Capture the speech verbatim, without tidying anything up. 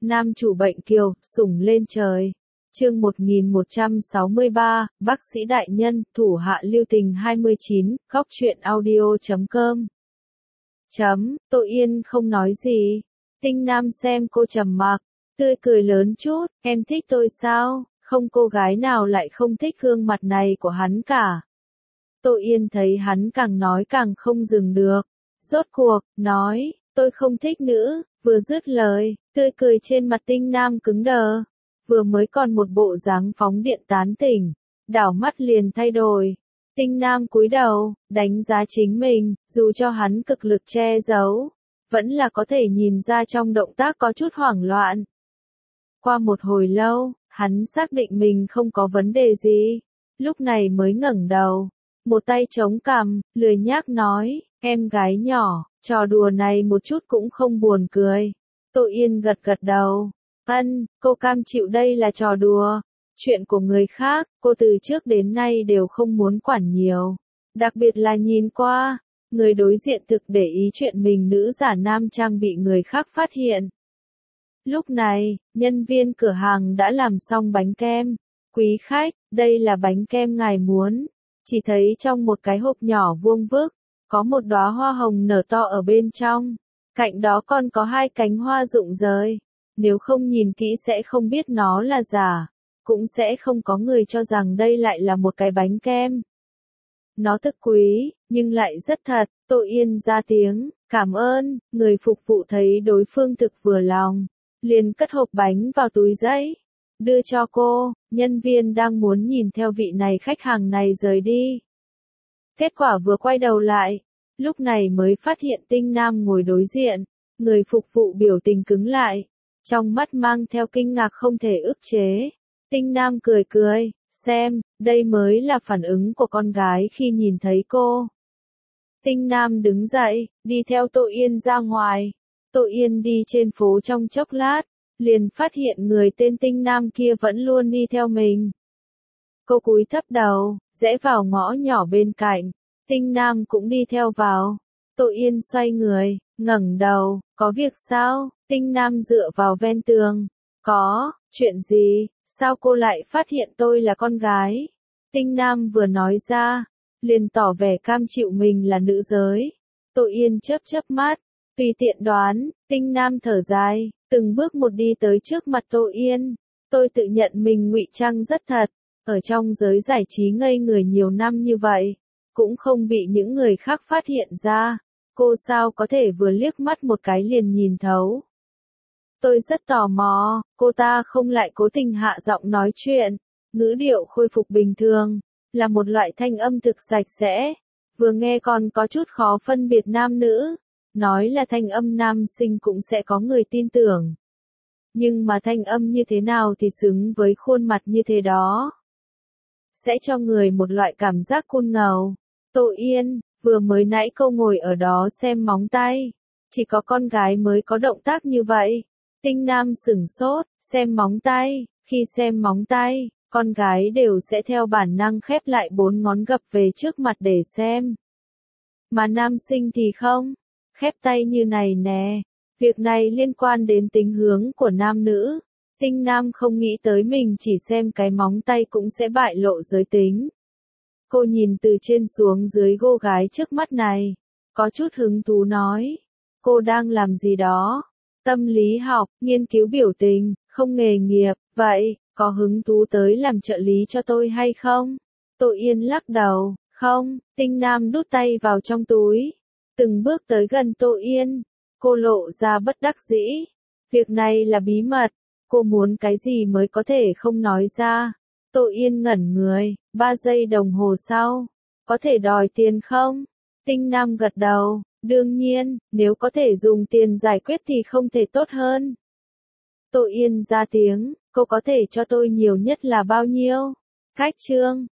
Nam chủ bệnh kiều, sủng lên trời. Chương một nghìn một trăm sáu mươi ba, bác sĩ đại nhân, thủ hạ lưu tình hai mươi chín, góc truyện audio chấm com. Chấm, Tô Yên không nói gì. Tinh Nam xem cô trầm mặc, tươi cười lớn chút, em thích tôi sao? Không cô gái nào lại không thích gương mặt này của hắn cả. Tô Yên thấy hắn càng nói càng không dừng được. Rốt cuộc, nói, tôi không thích nữ, vừa dứt lời, tươi cười trên mặt Tinh Nam cứng đờ. Vừa mới còn một bộ dáng phóng điện tán tỉnh, đảo mắt liền thay đổi. Tinh Nam cúi đầu, đánh giá chính mình, dù cho hắn cực lực che giấu, vẫn là có thể nhìn ra trong động tác có chút hoảng loạn. Qua một hồi lâu, hắn xác định mình không có vấn đề gì, lúc này mới ngẩng đầu, một tay chống cằm, lười nhác nói, em gái nhỏ, trò đùa này một chút cũng không buồn cười. Tô Yên gật gật đầu, ân, cô cam chịu đây là trò đùa, chuyện của người khác, cô từ trước đến nay đều không muốn quản nhiều, đặc biệt là nhìn qua, người đối diện thực để ý chuyện mình nữ giả nam trang bị người khác phát hiện. Lúc này, nhân viên cửa hàng đã làm xong bánh kem. Quý khách, đây là bánh kem ngài muốn. Chỉ thấy trong một cái hộp nhỏ vuông vức, có một đóa hoa hồng nở to ở bên trong. Cạnh đó còn có hai cánh hoa rụng rơi. Nếu không nhìn kỹ sẽ không biết nó là giả. Cũng sẽ không có người cho rằng đây lại là một cái bánh kem. Nó thực quý, nhưng lại rất thật. Tô Yên ra tiếng, cảm ơn. Người phục vụ thấy đối phương thực vừa lòng, liền cất hộp bánh vào túi giấy, đưa cho cô. Nhân viên đang muốn nhìn theo vị này khách hàng này rời đi. Kết quả vừa quay đầu lại, lúc này mới phát hiện Tinh Nam ngồi đối diện. Người phục vụ biểu tình cứng lại, trong mắt mang theo kinh ngạc không thể ức chế. Tinh Nam cười cười, xem, đây mới là phản ứng của con gái khi nhìn thấy cô. Tinh Nam đứng dậy, đi theo Tô Yên ra ngoài. Tô Yên đi trên phố trong chốc lát, liền phát hiện người tên Tinh Nam kia vẫn luôn đi theo mình. Cô cúi thấp đầu, rẽ vào ngõ nhỏ bên cạnh, Tinh Nam cũng đi theo vào. Tô Yên xoay người, ngẩng đầu, có việc sao? Tinh Nam dựa vào ven tường. Có, chuyện gì? Sao cô lại phát hiện tôi là con gái? Tinh Nam vừa nói ra, liền tỏ vẻ cam chịu mình là nữ giới. Tô Yên chớp chớp mắt, tùy tiện đoán. Tinh Nam thở dài, từng bước một đi tới trước mặt Tô Yên. Tôi tự nhận mình ngụy trang rất thật, ở trong giới giải trí ngây người nhiều năm như vậy, cũng không bị những người khác phát hiện ra. Cô sao có thể vừa liếc mắt một cái liền nhìn thấu? Tôi rất tò mò, cô ta không lại cố tình hạ giọng nói chuyện, ngữ điệu khôi phục bình thường, là một loại thanh âm thực sạch sẽ, vừa nghe còn có chút khó phân biệt nam nữ. Nói là thanh âm nam sinh cũng sẽ có người tin tưởng. Nhưng mà thanh âm như thế nào thì xứng với khuôn mặt như thế đó? Sẽ cho người một loại cảm giác cool ngầu. Tô Yên, vừa mới nãy cô ngồi ở đó xem móng tay. Chỉ có con gái mới có động tác như vậy. Tinh Nam sửng sốt, xem móng tay. Khi xem móng tay, con gái đều sẽ theo bản năng khép lại bốn ngón gập về trước mặt để xem. Mà nam sinh thì không. Khép tay như này nè. Việc này liên quan đến tính hướng của nam nữ. Tinh Nam không nghĩ tới mình chỉ xem cái móng tay cũng sẽ bại lộ giới tính. Cô nhìn từ trên xuống dưới cô gái trước mắt này, có chút hứng thú nói. Cô đang làm gì đó? Tâm lý học, nghiên cứu biểu tình, không nghề nghiệp, vậy, có hứng thú tới làm trợ lý cho tôi hay không? Tô Yên lắc đầu, không. Tinh Nam đút tay vào trong túi, từng bước tới gần Tô Yên. Cô lộ ra bất đắc dĩ. Việc này là bí mật. Cô muốn cái gì mới có thể không nói ra. Tô Yên ngẩn người, ba giây đồng hồ sau. Có thể đòi tiền không? Tinh Nam gật đầu, đương nhiên, nếu có thể dùng tiền giải quyết thì không thể tốt hơn. Tô Yên ra tiếng, cô có thể cho tôi nhiều nhất là bao nhiêu? Khách trương,